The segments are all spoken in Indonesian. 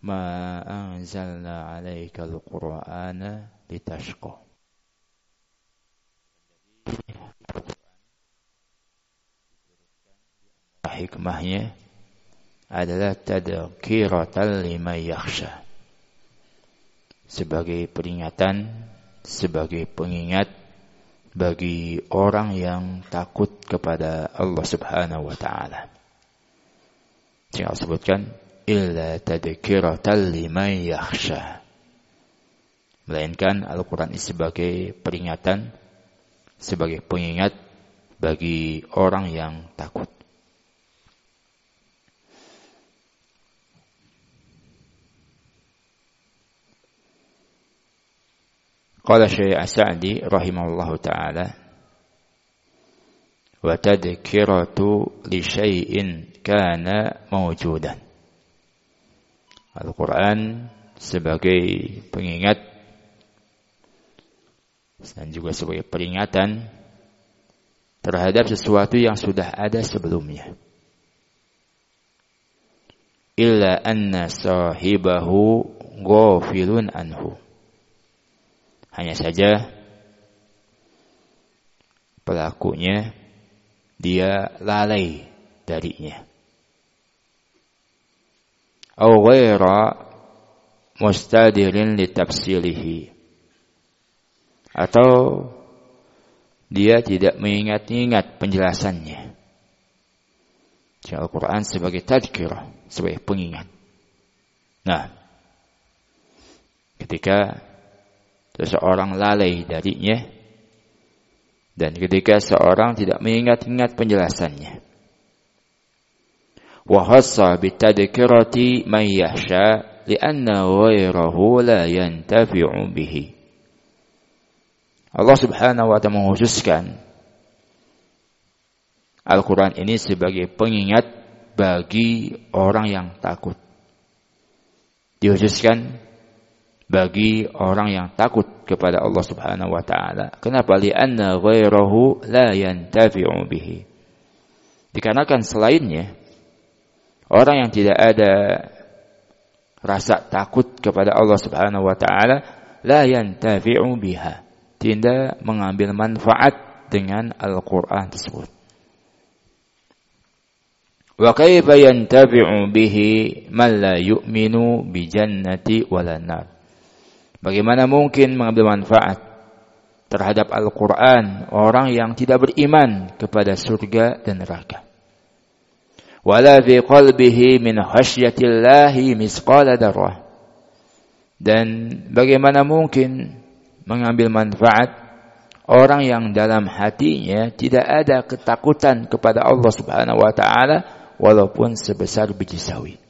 ma anzalna 'alaikal Qur'ana litashqa. Hikmahnya adalah tadhkiratan liman yakhsha, sebagai peringatan, sebagai pengingat bagi orang yang takut kepada Allah Subhanahu wa taala. Yang disebutkan illa tadhkiratan liman yakhsha, melainkan Al-Qur'an ini sebagai peringatan, sebagai pengingat bagi orang yang takut. Qala Syekh As-Sa'di rahimahullahu ta'ala, wa tadhkiratu li syai'in kana mawjudan. Al-Quran sebagai pengingat dan juga sebagai peringatan terhadap sesuatu yang sudah ada sebelumnya. Illa anna sahibahu ghafilun anhu. Hanya saja pelakunya dia lalai darinya. Aw ghaira mustadirin li tafsilihi, atau dia tidak mengingat-ingat penjelasannya. Al-Quran sebagai tadhkirah, sebagai pengingat. Nah, ketika seseorang lalai darinya, dan ketika seorang tidak mengingat-ingat penjelasannya, wa khassa bitadhkirati man yahsha li'anna ghairahu la yantafi'u bihi. Allah Subhanahu wa ta'ala mengkhususkan Al-Quran ini sebagai pengingat bagi orang yang takut. Dikhususkan bagi orang yang takut kepada Allah Subhanahu wa ta'ala. Kenapa? Li'anna ghairahu la yantafi'u bihi. Dikarenakan selainnya, orang yang tidak ada rasa takut kepada Allah Subhanahu wa ta'ala, la yantafi'u biha, tidak mengambil manfaat dengan Al-Quran tersebut. Wa kaifa yantafi'u bihi man la yu'minu bi jannati wala nar. Bagaimana mungkin mengambil manfaat terhadap Al-Quran orang yang tidak beriman kepada surga dan neraka? Wala fi qalbihi min khasyatillahi misqala darrah. Dan bagaimana mungkin mengambil manfaat orang yang dalam hatinya tidak ada ketakutan kepada Allah Subhanahu wa ta'ala walaupun sebesar biji sawi.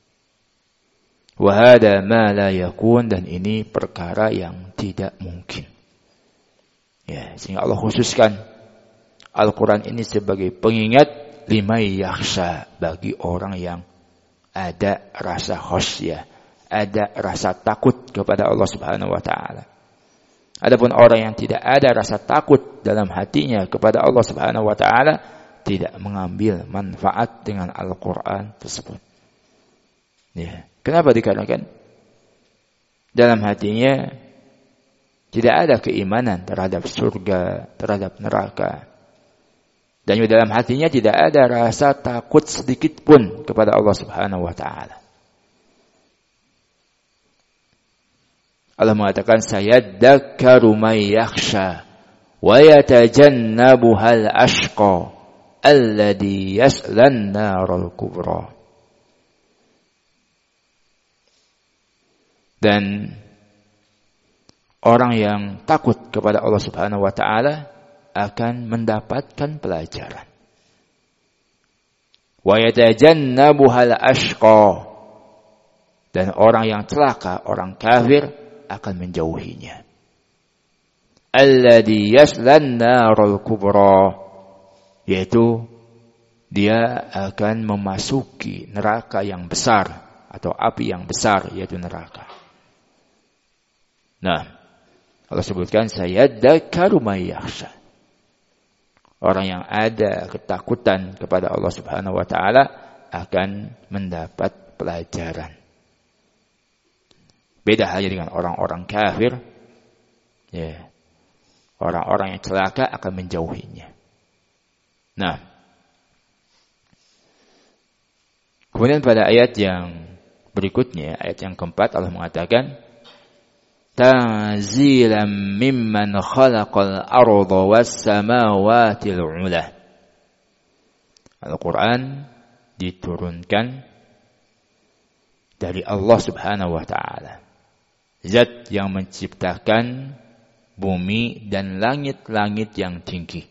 Wahada ma la yakun, dan ini perkara yang tidak mungkin. Ya, sehingga Allah khususkan Al-Quran ini sebagai pengingat limay yakhsha, bagi orang yang ada rasa khasyah, ada rasa takut kepada Allah Subhanahu wa ta'ala. Adapun orang yang tidak ada rasa takut dalam hatinya kepada Allah Subhanahu wa ta'ala, tidak mengambil manfaat dengan Al-Quran tersebut. Ya. Kenapa? Dikarenakan dalam hatinya tidak ada keimanan terhadap surga, terhadap neraka. Dan juga dalam hatinya tidak ada rasa takut sedikit pun kepada Allah Subhanahu wa ta'ala. Allah mengatakan, sayadzakkaru may yakhsha wa yatajannabuhal ashqa alladhi yaslan naral kubra. Dan orang yang takut kepada Allah Subhanahu wa ta'ala akan mendapatkan pelajaran. Wa yatajannabuhal ashqa, dan orang yang celaka, orang kafir, akan menjauhinya. Alladhi yaslan naral kubra, yaitu dia akan memasuki neraka yang besar atau api yang besar, yaitu neraka. Nah, Allah sebutkan sayadzakkaru may yakhsha. Orang yang ada ketakutan kepada Allah Subhanahu wa ta'ala akan mendapat pelajaran. Beda halnya dengan orang-orang kafir. Ya. Orang-orang yang celaka akan menjauhinya. Nah. Kemudian pada ayat yang berikutnya, ayat yang keempat, Allah mengatakan, Tanzilan mimman khalaqal arda was samawatil ula. Al-Quran diturunkan dari Allah Subhanahu wa ta'ala. Zat yang menciptakan bumi dan langit-langit yang tinggi.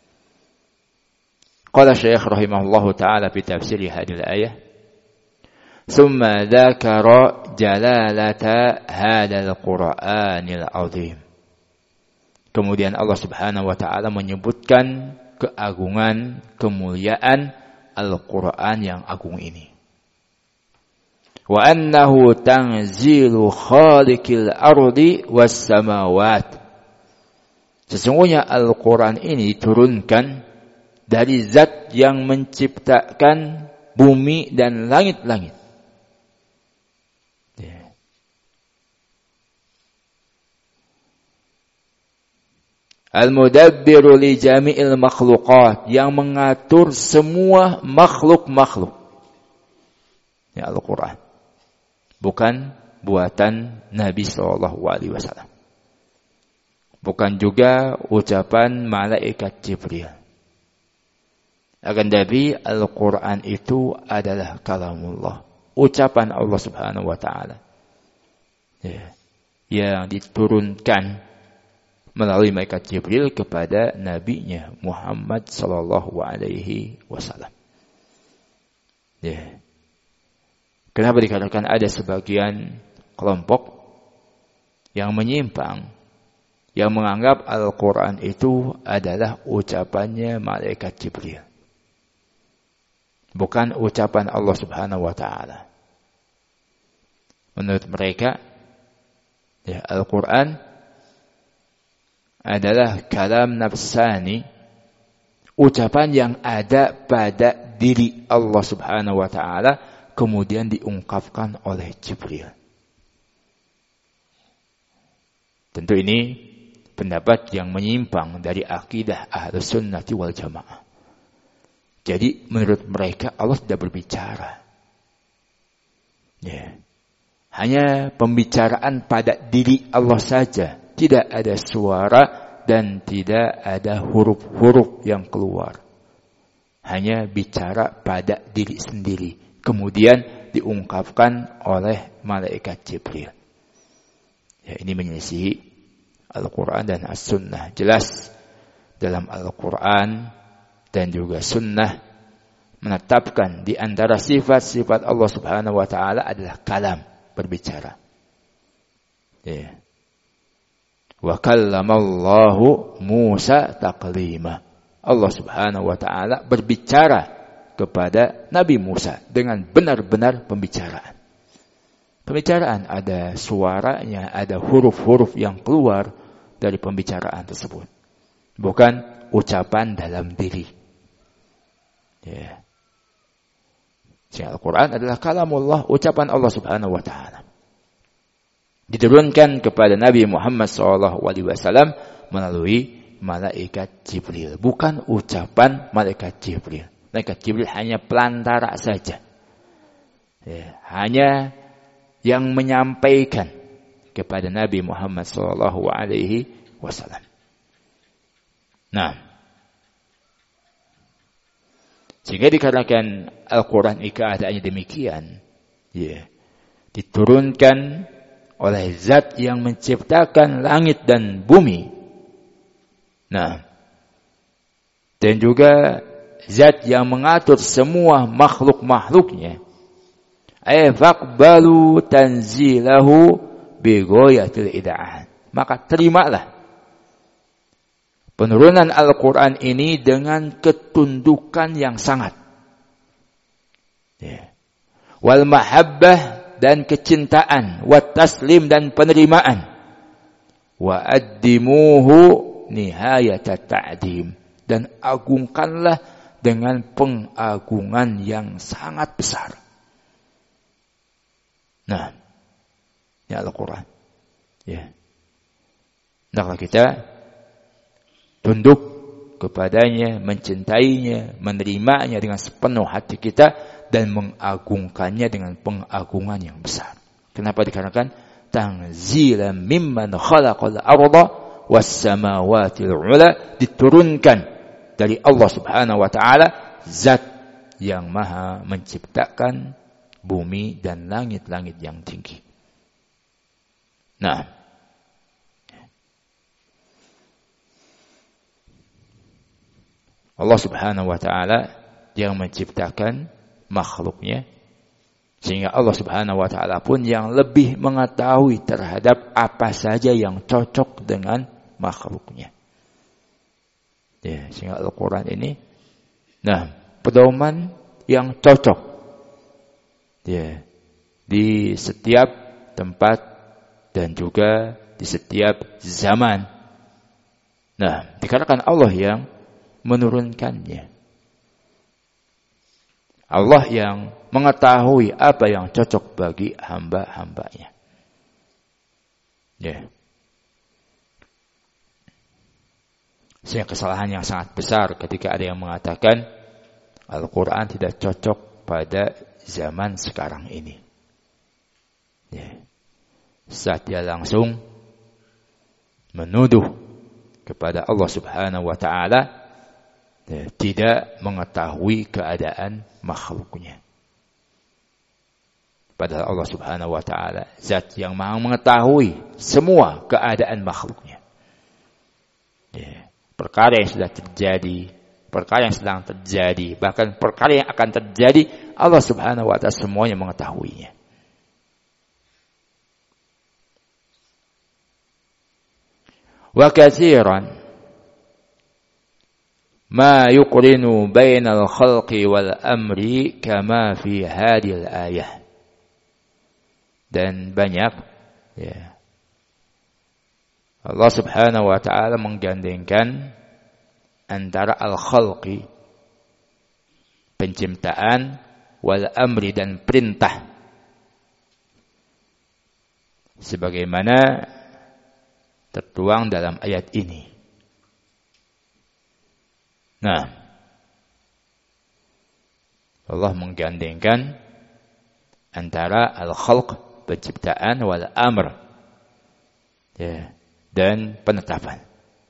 Qala Syekh rahimahullahu ta'ala fi tafsir hadhihi al-ayah, "Tsumma dzakara jalalata hadzal Qur'anil 'azim." Kemudian Allah Subhanahu wa ta'ala menyebutkan keagungan, kemuliaan Al-Qur'an yang agung ini. Wa annahu tanzilu khaliqil ardi was samawat. Sesungguhnya Al-Quran ini diturunkan dari zat yang menciptakan bumi dan langit-langit. Al-mudabbiru li jami'il makhluqat, yang mengatur semua makhluk-makhluk. Ya, Al-Quran. Bukan buatan Nabi SAW. Bukan juga ucapan malaikat Jibril. Akan tapi Al-Quran itu adalah kalamullah. Ucapan Allah Subhanahu wa ta'ala. Ya. Yang diturunkan melalui malaikat Jibril kepada nabinya Muhammad sallallahu alaihi wasallam. Ya. Kenapa dikatakan ada sebagian kelompok yang menyimpang, yang menganggap Al-Quran itu adalah ucapannya malaikat Jibril, bukan ucapan Allah Subhanahu wa ta'ala. Menurut mereka, ya, Al-Quran adalah kalam nafsani, ucapan yang ada pada diri Allah Subhanahu wa ta'ala, kemudian diungkapkan oleh Jibril. Tentu ini pendapat yang menyimpang dari akidah Ahlus Sunnati wal Jamaah. Jadi menurut mereka Allah tidak berbicara. Ya. Hanya pembicaraan pada diri Allah saja. Tidak ada suara dan tidak ada huruf-huruf yang keluar. Hanya bicara pada diri sendiri. Kemudian diungkapkan oleh malaikat Jibril. Ya, ini menyelisihi Al-Quran dan As-Sunnah. Jelas dalam Al-Quran dan juga Sunnah menetapkan di antara sifat-sifat Allah Subhanahu wa ta'ala adalah kalam, berbicara. Ya. Wa kallamallahu Musa taklima. Allah Subhanahu wa ta'ala berbicara kepada Nabi Musa dengan benar-benar pembicaraan. Pembicaraan ada suaranya, ada huruf-huruf yang keluar dari pembicaraan tersebut. Bukan ucapan dalam diri. Ya. Al-Quran adalah kalamullah, ucapan Allah Subhanahu wa ta'ala. Diturunkan kepada Nabi Muhammad SAW melalui malaikat Jibril. Bukan ucapan malaikat Jibril. Malaikat Jibril hanya pelantara saja. Ya, hanya yang menyampaikan kepada Nabi Muhammad SAW. Nah, sehingga dikatakan Al-Quran ini keadaannya demikian. Ya, diturunkan oleh zat yang menciptakan langit dan bumi. Nah, dan juga zat yang mengatur semua makhluk-makhluknya. Faqbalu tanzilahu bighayatil ida'an. Maka terimalah penurunan Al-Quran ini dengan ketundukan yang sangat. Ya. Wal mahabbah, dan kecintaan. Wat taslim, dan penerimaan. Wa addimuhu nihayatat ta'dim, dan agungkanlah dengan pengagungan yang sangat besar. Nah, Ya Al-Quran. Ya. Hendaklah kita tunduk kepadanya, mencintainya, menerimanya dengan sepenuh hati kita dan mengagungkannya dengan pengagungan yang besar. Kenapa? Dikarenakan tanzilan mimman khalaqal arda was samawati al-ula, diturunkan dari Allah Subhanahu wa taala, zat yang maha menciptakan bumi dan langit-langit yang tinggi. Nah, Allah Subhanahu wa taala yang menciptakan makhluknya, sehingga Allah Subhanahu wa taala pun yang lebih mengetahui terhadap apa saja yang cocok dengan makhluknya. Ya, sehingga Al-Quran ini pedoman yang cocok ya di setiap tempat dan juga di setiap zaman. Nah, dikarenakan Allah yang menurunkannya. Allah yang mengetahui apa yang cocok bagi hamba-hambanya. Ya. Sehingga kesalahan yang sangat besar ketika ada yang mengatakan Al-Quran tidak cocok pada zaman sekarang ini. Ya. Saat dia langsung menuduh kepada Allah Subhanahu wa taala tidak mengetahui keadaan makhluknya. Padahal Allah Subhanahu wa taala zat yang maha mengetahui semua keadaan makhluknya. Ya. Perkara yang sudah terjadi, perkara yang sedang terjadi, bahkan perkara yang akan terjadi, Allah Subhanahu wa taala semuanya mengetahuinya. Wa katsiran ma yuqrinu bainal khalqi wal amri kama fi hadhil ayah. Dan banyak ya Allah Subhanahu wa taala menggandengkan antara al-khalqi penciptaan wal amri dan perintah, sebagaimana tertuang dalam ayat ini. Nah, Allah menggandengkan antara al-khalq penciptaan wal amr ya, dan penetapan.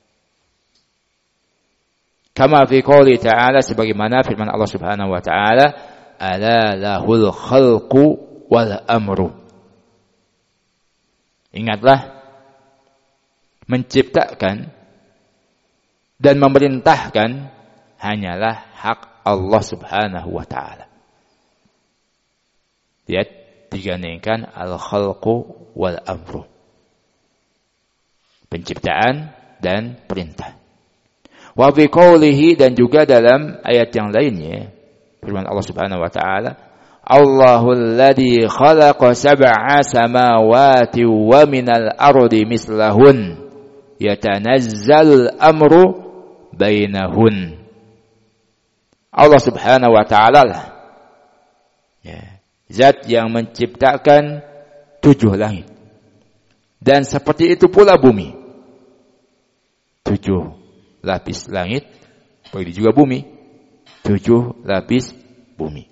Kama fi qouli ta'ala, sebagaimana firman Allah Subhanahu wa ta'ala, ala lahul khalqu wal amru. Ingatlah, menciptakan dan memerintahkan hanyalah hak Allah Subhanahu wa ta'ala. Lihat, digandengkan al-khalqu wal amru, penciptaan dan perintah. Wa fi qoulihi, dan juga dalam ayat yang lainnya firman Allah Subhanahu wa ta'ala, Allahul ladzi khalaqa sab'a samawati wa minal ardi mislahun yatanazzalul amru bainahun. Allah Subhanahu wa ta'ala lah ya, zat yang menciptakan 7 langit, dan seperti itu pula bumi. 7 lapis langit, begitu juga bumi, 7 lapis bumi.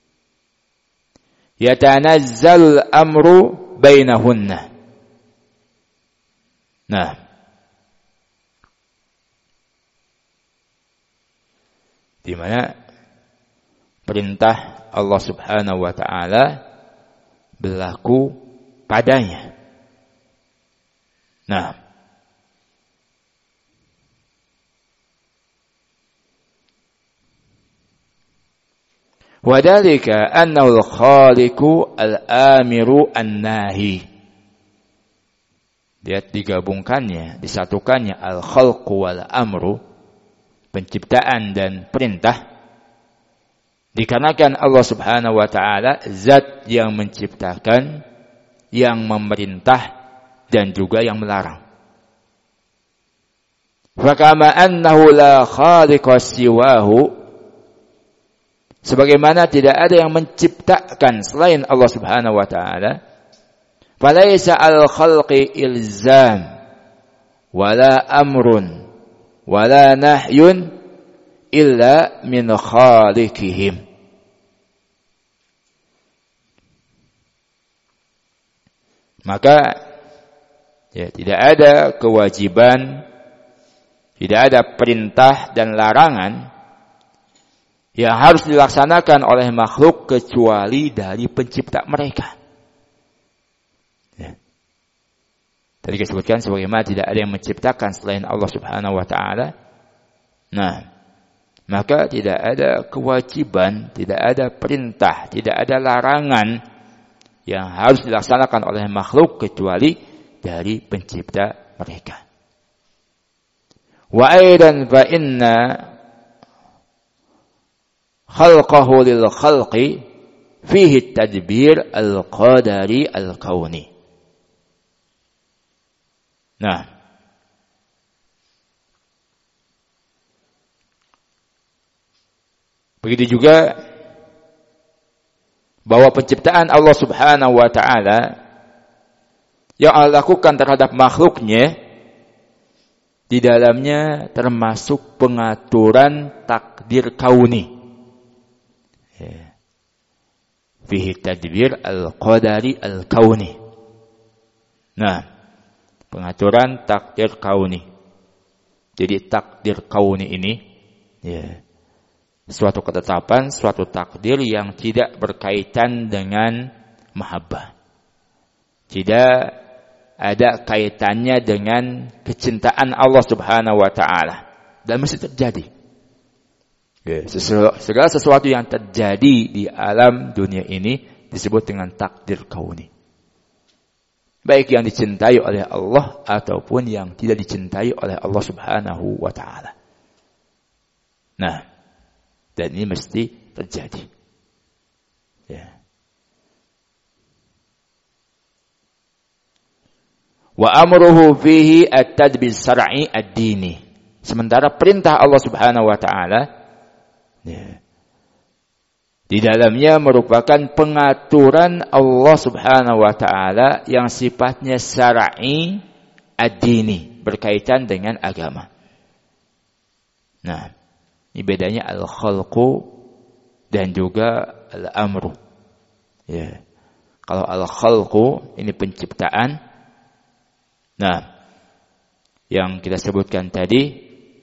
Yatanazzalul amru bainahunna. Nah, di mana perintah Allah Subhanahu wa ta'ala berlaku padanya. Nah, wadhalika annahu al-khaliqu al-amiru an-nahi. Dia digabungkannya, disatukannya al-khalqu wal-amru, penciptaan dan perintah, dikarenakan Allah Subhanahu wa ta'ala zat yang menciptakan, yang memerintah, dan juga yang melarang. Fakama annahu la khaliqa siwahu, sebagaimana tidak ada yang menciptakan selain Allah Subhanahu wa ta'ala, Falaisa al-khalqi ilzam wala amrun wala nahyun illa min khaliqihim. Maka tidak ada kewajiban, tidak ada perintah dan larangan yang harus dilaksanakan oleh makhluk kecuali dari pencipta mereka. Tadi disebutkan sebagaimana tidak ada yang menciptakan selain Allah Subhanahu wa taala. Nah, maka tidak ada kewajiban, tidak ada perintah, tidak ada larangan yang harus dilaksanakan oleh makhluk kecuali dari pencipta mereka. Wa aidan fa inna khalqahu lil khalqi fihi tadbir al-qadari al-kauni. Nah, begitu juga bahwa penciptaan Allah Subhanahu wa taala yang Allah lakukan terhadap makhluknya di dalamnya termasuk pengaturan takdir kauni. Fihi tadbir al-qadari al-kauni. Nah, pengaturan takdir kauni. Jadi takdir kauni ini suatu ketetapan, suatu takdir yang tidak berkaitan dengan mahabbah. Tidak ada kaitannya dengan kecintaan Allah Subhanahu wa taala. Dan mesti terjadi. Segala sesuatu yang terjadi di alam dunia ini disebut dengan takdir kauni. Baik yang dicintai oleh Allah ataupun yang tidak dicintai oleh Allah Subhanahu wa taala. Nah, dan ini mesti terjadi. Wa amruhu fihi at-tadbir syar'i ad-dini. Sementara perintah Allah Subhanahu wa taala di dalamnya merupakan pengaturan Allah Subhanahu wa taala yang sifatnya syar'i ad-dini, berkaitan dengan agama. Nah, ini bedanya al-khalqu dan juga al-amru. Kalau al-khalqu ini penciptaan. Nah, yang kita sebutkan tadi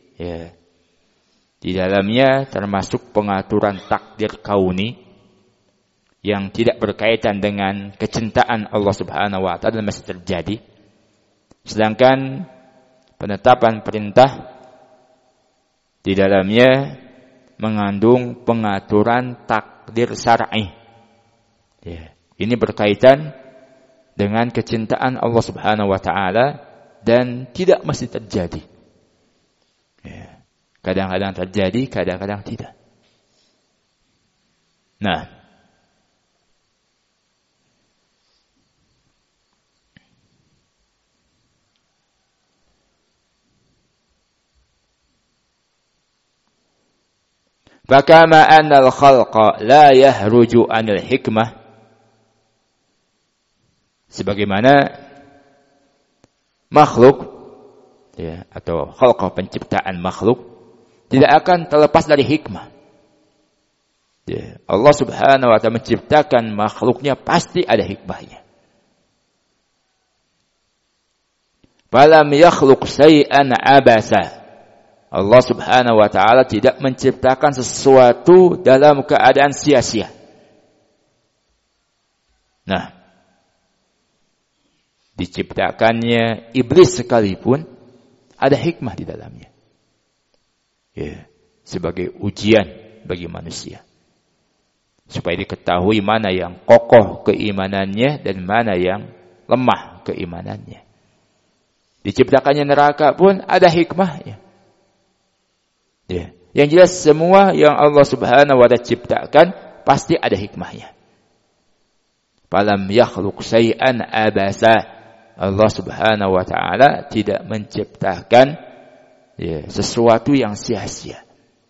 di dalamnya termasuk pengaturan takdir kauni yang tidak berkaitan dengan kecintaan Allah Subhanahu wa taala masih terjadi. Sedangkan penetapan perintah di dalamnya mengandung pengaturan takdir syar'i. Ini berkaitan dengan kecintaan Allah Subhanahu wa taala dan tidak mesti terjadi. Kadang-kadang terjadi, kadang-kadang tidak. Nah, fakama anna al-khalqa la yahruju 'anil hikmah, sebagaimana makhluk atau khalqa penciptaan makhluk tidak akan terlepas dari hikmah. Allah Subhanahu wa taala menciptakan makhluknya pasti ada hikmahnya. Falam yakhluq syai'an abasa. Allah Subhanahu wa taala tidak menciptakan sesuatu dalam keadaan sia-sia. Nah, diciptakannya iblis sekalipun ada hikmah di dalamnya. Sebagai ujian bagi manusia. Supaya diketahui mana yang kokoh keimanannya dan mana yang lemah keimanannya. Diciptakannya neraka pun ada hikmahnya. Yang jelas semua yang Allah Subhanahu wa taala ciptakan pasti ada hikmahnya. Falam yakhluq syai'an abasa. Allah Subhanahu wa taala tidak menciptakan sesuatu yang sia-sia.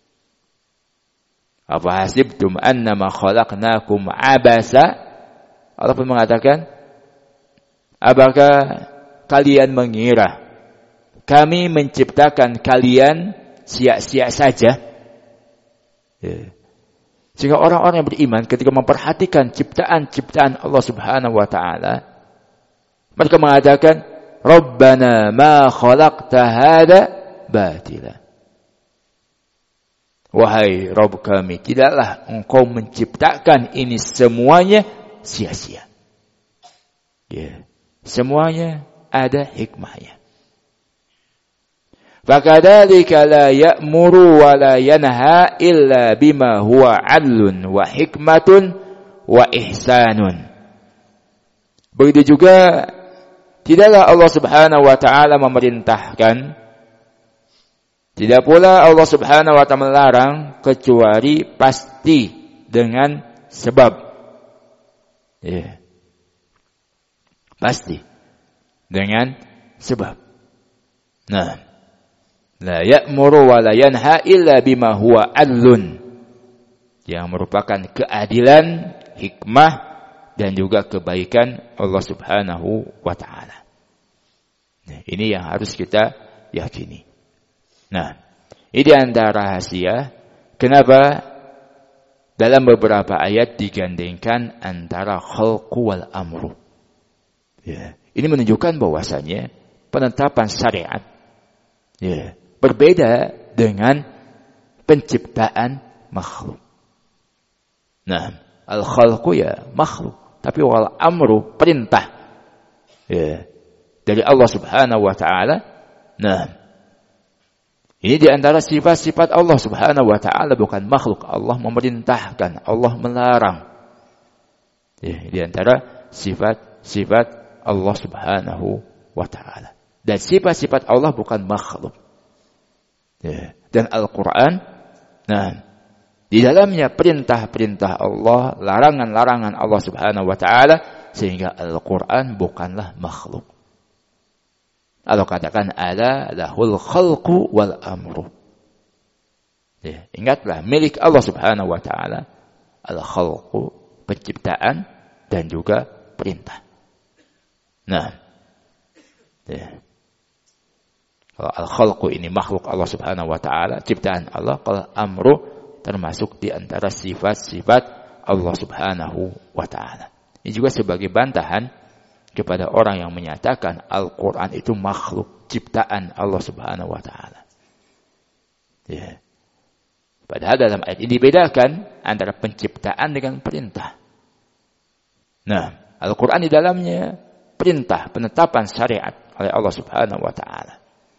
Apa hasibtum annama khalaqnakum abasa? Allah pun mengatakan, Apakah kalian mengira kami menciptakan kalian sia-sia saja? Sehingga orang-orang yang beriman ketika memperhatikan ciptaan-ciptaan Allah Subhanahu wa taala, mereka mengatakan, "Rabbana ma khalaqta hadza batila." Wahai Rabb kami, tidaklah Engkau menciptakan ini semuanya sia-sia. Semuanya ada hikmahnya. Fakadzalika la ya'muru wa la yanha illa bima huwa 'adlun wa hikmatun wa ihsanun. Begitu juga tidaklah Allah Subhanahu wa taala memerintahkan, tidak pula Allah Subhanahu wa taala melarang kecuali pasti dengan sebab. Pasti dengan sebab. Nah, la ya'muru wa la yanha illa bima huwa 'adlun, yang merupakan keadilan, hikmah dan juga kebaikan Allah Subhanahu wa taala. Nah, ini yang harus kita yakini. Nah, ini antara rahasia kenapa dalam beberapa ayat digandengkan antara khalqu wal amru. Ini menunjukkan bahwasanya penetapan syariat berbeda dengan penciptaan makhluk. Nah, al-khalqu makhluk, tapi wal amru perintah dari Allah Subhanahu wa taala. Nah, ini di antara sifat-sifat Allah Subhanahu wa taala, bukan makhluk. Allah memerintahkan, Allah melarang. Di antara sifat-sifat Allah Subhanahu wa taala. Dan sifat-sifat Allah bukan makhluk. Dan Al-Qur'an, nah, di dalamnya perintah-perintah Allah, larangan-larangan Allah Subhanahu wa taala, sehingga Al-Qur'an bukanlah makhluk. Allah katakan ala lahul khalqu wal amru. Ingatlah, milik Allah Subhanahu wa taala al-khalqu, penciptaan dan juga perintah. Nah, kalau al-khalqu ini makhluk Allah Subhanahu wa taala, ciptaan Allah. Kalau amru termasuk di antara sifat-sifat Allah Subhanahu wa taala. Ini juga sebagai bantahan kepada orang yang menyatakan Al-Qur'an itu makhluk, ciptaan Allah Subhanahu wa taala. Padahal dalam ayat ini dibedakan antara penciptaan dengan perintah. Nah, Al-Qur'an di dalamnya perintah, penetapan syariat oleh Allah Subhanahu wa taala.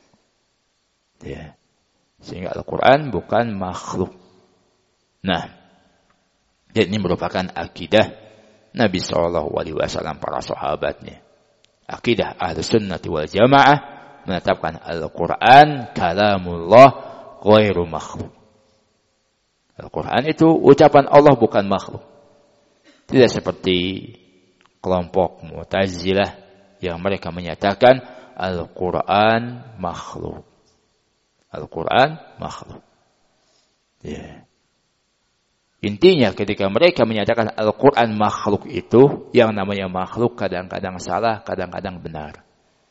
Sehingga Al-Qur'an bukan makhluk. Nah, dan ini merupakan akidah Nabi SAW, para sahabatnya. Akidah Ahlus Sunnah wal Jamaah menetapkan Al-Qur'an kalamullah ghairu makhluk. Al-Qur'an itu ucapan Allah, bukan makhluk. Tidak seperti kelompok Mu'tazilah yang mereka menyatakan Al-Qur'an makhluk. Al-Qur'an makhluk. Intinya ketika mereka menyatakan Al-Qur'an makhluk itu, yang namanya makhluk kadang-kadang salah, kadang-kadang benar.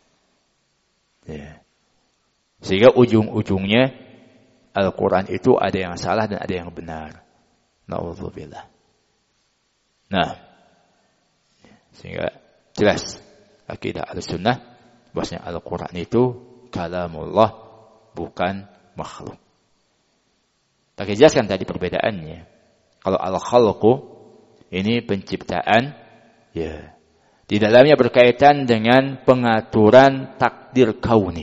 Sehingga ujung-ujungnya Al-Qur'an itu ada yang salah dan ada yang benar. Na'udzubillah. Nah, sehingga jelas akidah Ahlussunnah bahwasanya Al-Qur'an itu kalamullah, bukan makhluk. Tak jelaskan tadi perbedaannya. Kalau al-khalqu ini penciptaan, di dalamnya berkaitan dengan pengaturan takdir kauni.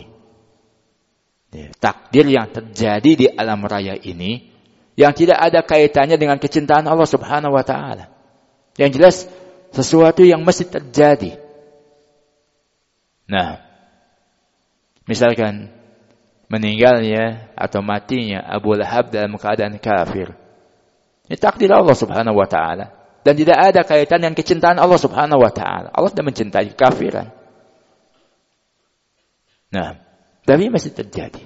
Takdir yang terjadi di alam raya ini yang tidak ada kaitannya dengan kecintaan Allah Subhanahu wa taala. Yang jelas sesuatu yang mesti terjadi. Nah, misalkan meninggalnya atau matinya Abu Lahab dalam keadaan kafir. Ini takdir Allah Subhanahu wa taala dan tidak ada kaitan dengan kecintaan Allah Subhanahu wa taala. Allah tidak mencintai kafiran. Nah, tapi masih terjadi.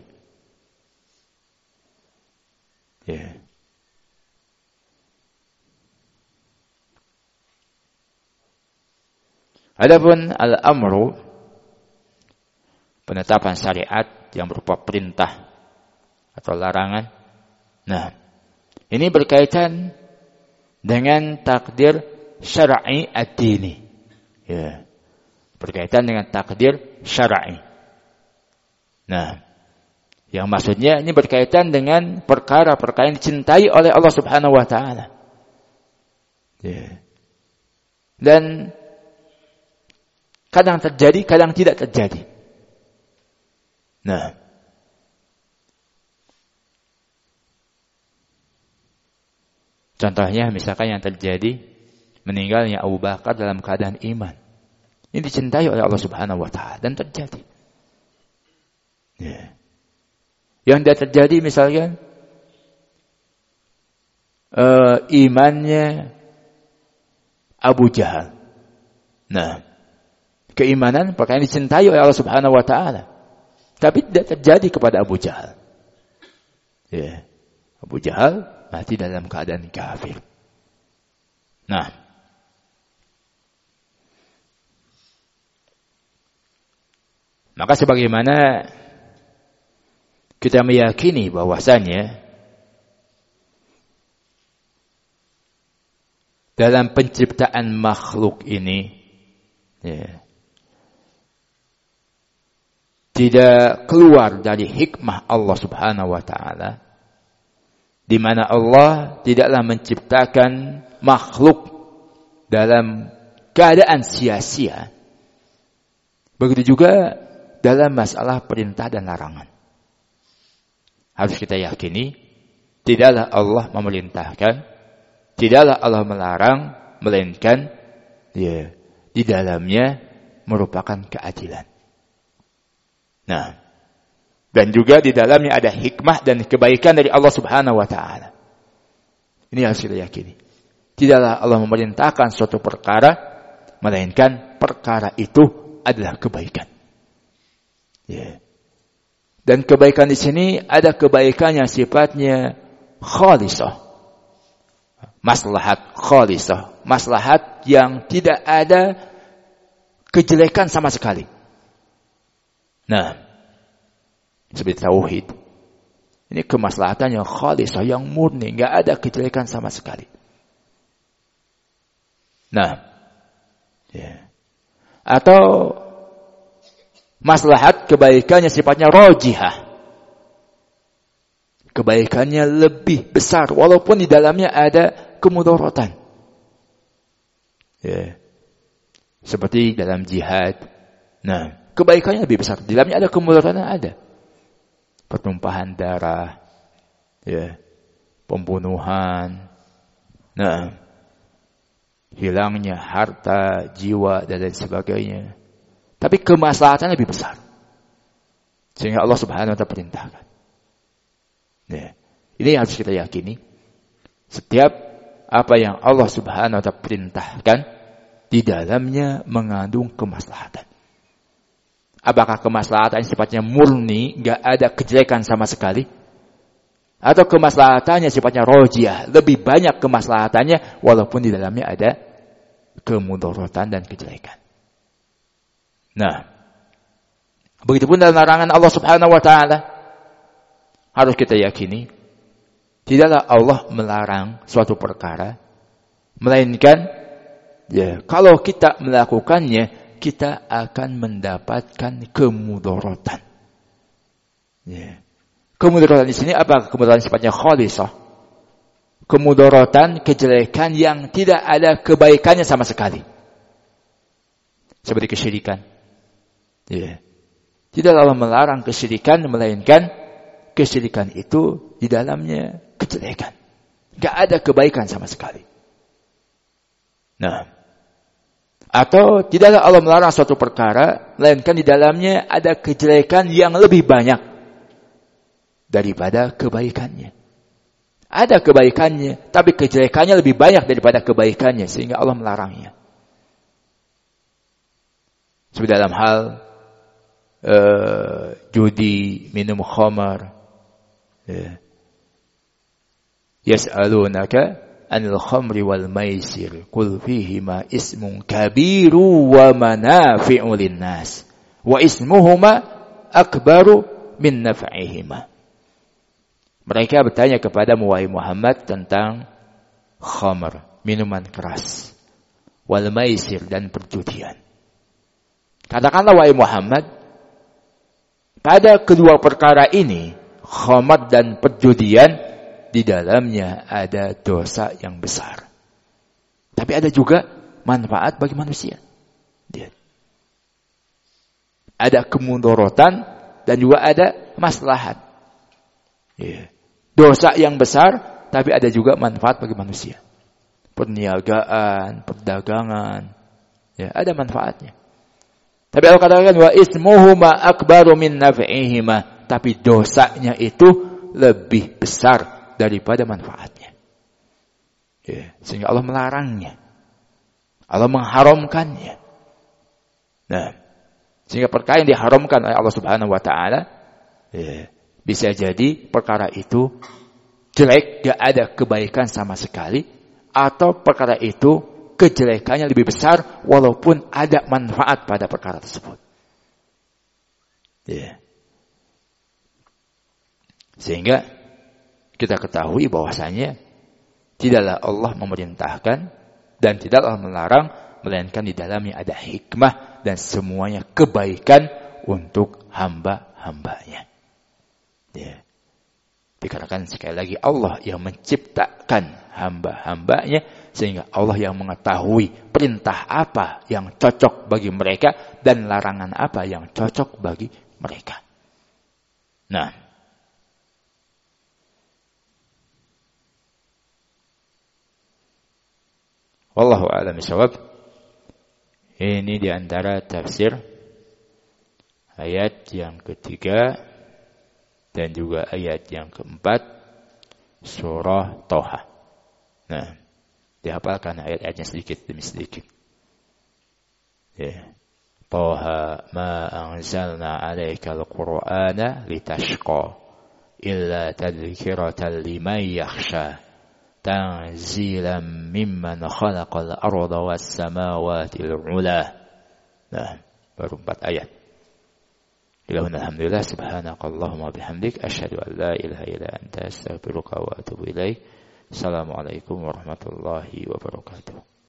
Adapun al-amru, penetapan syariat yang berupa perintah atau larangan. Nah, ini berkaitan dengan takdir syar'i ad-dini. Ya. Berkaitan dengan takdir syar'i. Nah, yang maksudnya ini berkaitan dengan perkara-perkara yang dicintai oleh Allah Subhanahu wa taala. Ya. Dan kadang terjadi, kadang tidak terjadi. Nah, contohnya misalkan yang terjadi meninggalnya Abu Bakar dalam keadaan iman. Ini dicintai oleh Allah Subhanahu wa taala dan terjadi. Ya. Yang tidak terjadi misalkan imannya Abu Jahal. Nah, keimanan perkara yang dicintai oleh Allah Subhanahu wa taala. Tapi tidak terjadi kepada Abu Jahal. Ya. Abu Jahal mati dalam keadaan kafir. Nah, maka sebagaimana kita meyakini bahwasanya dalam penciptaan makhluk ini ya, tidak keluar dari hikmah Allah Subhanahu wa taala, di mana Allah tidaklah menciptakan makhluk dalam keadaan sia-sia. Begitu juga dalam masalah perintah dan larangan. Harus kita yakini, tidaklah Allah memerintahkan, tidaklah Allah melarang, melainkan ya, di dalamnya merupakan keadilan. Nah, dan juga di dalamnya ada hikmah dan kebaikan dari Allah Subhanahu wa taala. Ini harus kita yakini. Tidaklah Allah memerintahkan suatu perkara, melainkan perkara itu adalah kebaikan. Ya. Dan kebaikan di sini ada kebaikan yang sifatnya khalisah. Maslahat khalisah. Maslahat yang tidak ada kejelekan sama sekali. Nah, seperti tauhid. Ini kemaslahatan yang khalisah, yang murni, enggak ada kejelekan sama sekali. Nah, ya. Atau maslahat kebaikannya sifatnya rajihah. Kebaikannya lebih besar walaupun di dalamnya ada kemudaratan. Ya. Seperti dalam jihad. Nah, kebaikannya lebih besar. Di dalamnya ada kemudaratan, ada. Pertumpahan darah. Ya. Pembunuhan. Nah, hilangnya harta, jiwa dan lain sebagainya. Tapi kemaslahatannya lebih besar. Sehingga Allah Subhanahu wa taala perintahkan. Ya. Ini harus kita yakini. Setiap apa yang Allah Subhanahu wa taala perintahkan, di dalamnya mengandung kemaslahatan. Apakah kemaslahatan sifatnya murni, enggak ada kejelekan sama sekali? Atau kemaslahatannya sifatnya rajih, lebih banyak kemaslahatannya walaupun di dalamnya ada kemudaratan dan kejelekan. Nah, begitupun dalam larangan Allah Subhanahu wa taala harus kita yakini tidaklah Allah melarang suatu perkara, melainkan ya, kalau kita melakukannya kita akan mendapatkan kemudaratan. Ya. Kemudaratan di sini apa? Kemudaratan sifatnya khalisah. Kemudaratan, kejelekan yang tidak ada kebaikannya sama sekali. Seperti kesyirikan. Ya. Tidak Allah melarang kesyirikan, melainkan kesyirikan itu di dalamnya kejelekan. Gak ada kebaikan sama sekali. Nah, atau tidaklah Allah melarang suatu perkara, melainkan di dalamnya ada kejelekan yang lebih banyak daripada kebaikannya. Ada kebaikannya, tapi kejelekannya lebih banyak daripada kebaikannya, sehingga Allah melarangnya. Seperti dalam hal judi, minum khamar. Yas'alunaka anil khamri wal maisir qul fihima ismun kabiru wa manafi'u linnas wa ismuhuma akbaru min naf'ihima. Mereka bertanya kepada wahai Muhammad tentang khamr, minuman keras, wal maisir dan perjudian. Katakanlah wahai Muhammad, pada kedua perkara ini, khamr dan perjudian, di dalamnya ada dosa yang besar. Tapi ada juga manfaat bagi manusia. Ada kemudorotan dan juga ada maslahat. Dosa yang besar, tapi ada juga manfaat bagi manusia. Perniagaan, perdagangan, ada manfaatnya. Tapi Allah katakan wa ismuhuma akbaru min naf'ihima, tapi dosanya itu lebih besar daripada manfaatnya. Sehingga Allah melarangnya. Allah mengharamkannya. Nah, sehingga perkara yang diharamkan oleh Allah Subhanahu wa taala, bisa jadi perkara itu jelek, gak ada kebaikan sama sekali, atau perkara itu kejelekannya lebih besar walaupun ada manfaat pada perkara tersebut. Sehingga kita ketahui bahwasanya tidaklah Allah memerintahkan dan tidaklah melarang, melainkan di dalamnya ada hikmah dan semuanya kebaikan untuk hamba-hambanya. Dikarenakan sekali lagi Allah yang menciptakan hamba-hambanya, sehingga Allah yang mengetahui perintah apa yang cocok bagi mereka dan larangan apa yang cocok bagi mereka. Nah, wallahu a'lam bishawab. Ini di antara tafsir ayat yang ketiga dan juga ayat yang keempat surah Toha. Nah, dihafalkan ayat-ayatnya sedikit demi sedikit. Toha ma anzalna 'alaikal qur'ana litashqa illa tadhkiratan liman yakhsha. Tanzilan mimman khalaqal arda was samawati al-'ula. Nah, baru 4 ayat. Alhamdulillah, subhanakallahumma bihamdik asyhadu an la ilaha illa anta astaghfiruka wa atubu ilaik. Assalamualaikum warahmatullahi wabarakatuh.